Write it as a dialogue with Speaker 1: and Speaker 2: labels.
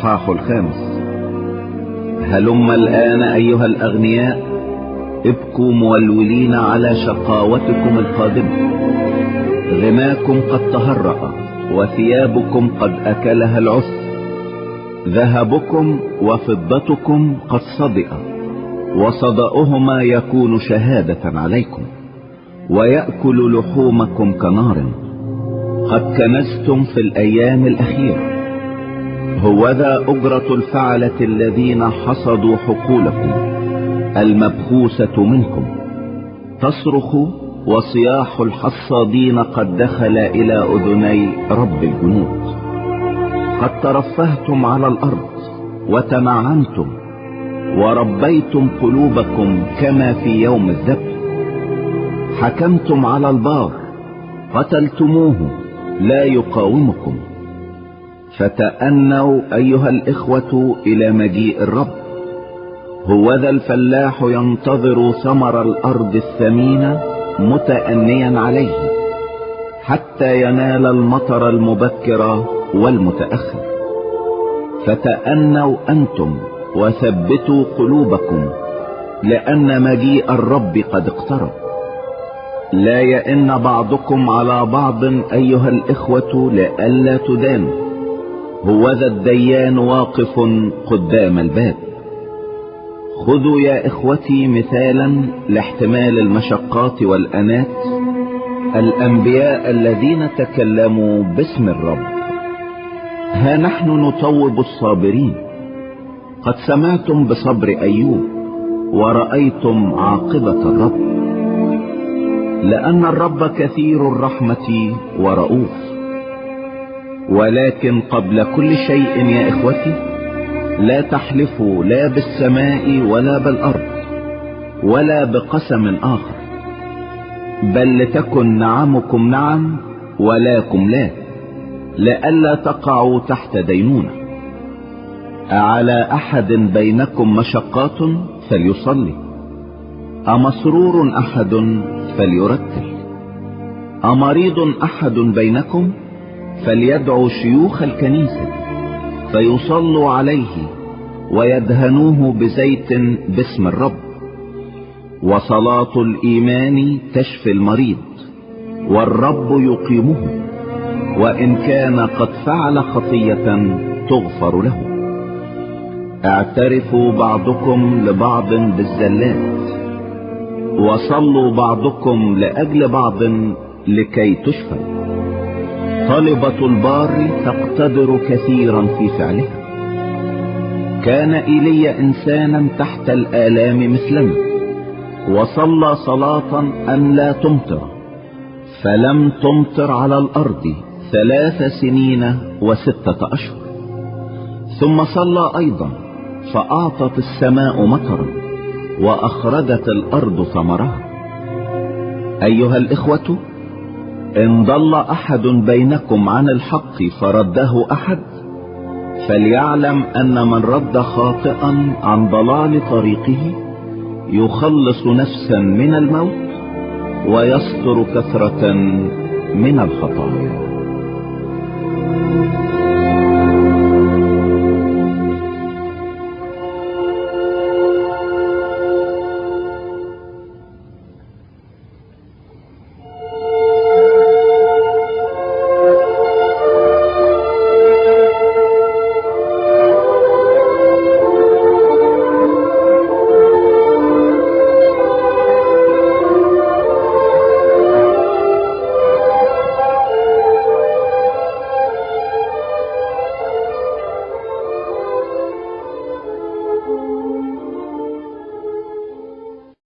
Speaker 1: الإصحاح 5. هلم الآن أيها الأغنياء، ابكوا مولولين على شقاوتكم القادمة. غناكم قد تهرأ وثيابكم قد أكلها العسر. ذهبكم وفضتكم قد صدئ، وصدأهما يكون شهادة عليكم، ويأكل لحومكم كنار. قد كنزتم في الأيام الأخيرة. هوذا أجرة الفعلة الذين حصدوا حقولكم المبخوسة منكم. تصرخ، وصياح الحصادين قد دخل إلى أذني رب الجنود. قد ترفهتم على الأرض وتنعمتم، وربيتم قلوبكم كما في يوم الذبح. حكمتم على البار، قتلتموه لا يقاومكم. فتأنوا أيها الإخوة إلى مجيء الرب. هوذا الفلاح ينتظر ثمر الأرض الثمين متأنيا عليه، حتى ينال المطر المبكر والمتأخر. فتأنوا أنتم وثبتوا قلوبكم، لأن مجيء الرب قد اقترب. لا يئن بعضكم على بعض أيها الإخوة لئلا تدانوا. هوذا الديان واقف قدام الباب. خذوا يا إخوتي مثالا لاحتمال المشقات والأنات الأنبياء الذين تكلموا باسم الرب. ها نحن نطوب الصابرين. قد سمعتم بصبر أيوب، ورأيتم عاقبة الرب. لأن الرب كثير الرحمة ورؤوف. ولكن قبل كل شيء يا إخوتي، لا تحلفوا لا بالسماء ولا بالأرض ولا بقسم آخر، بل لتكن نعمكم نعم ولاكم لا، لئلا تقعوا تحت دينونة. أعلى أحد بينكم مشقات فليصلي. أمسرور أحد فليرتل. أمريض أحد بينكم فليدعو شيوخ الكنيسة فيصلوا عليه ويدهنوه بزيت باسم الرب. وصلاة الإيمان تشفي المريض، والرب يقيمه، وإن كان قد فعل خطية تغفر له. اعترفوا بعضكم لبعض بالزلات، وصلوا بعضكم لأجل بعض لكي تشفى. طلبة البار تقتدر كثيرا في فعلها. كان إيليا إنسانا تحت الآلام مثلنا، وصلى صلاة أن لا تمطر، فلم تمطر على الأرض 3 سنين و6 أشهر. ثم صلى أيضا، فأعطت السماء مطرا، وأخرجت الأرض ثمرها. أيها الإخوة، إن ضل أحد بينكم عن الحق فرده أحد، فليعلم أن من رد خاطئا عن ضلال طريقه يخلص نفسا من الموت، ويستر كثرة من الخطايا.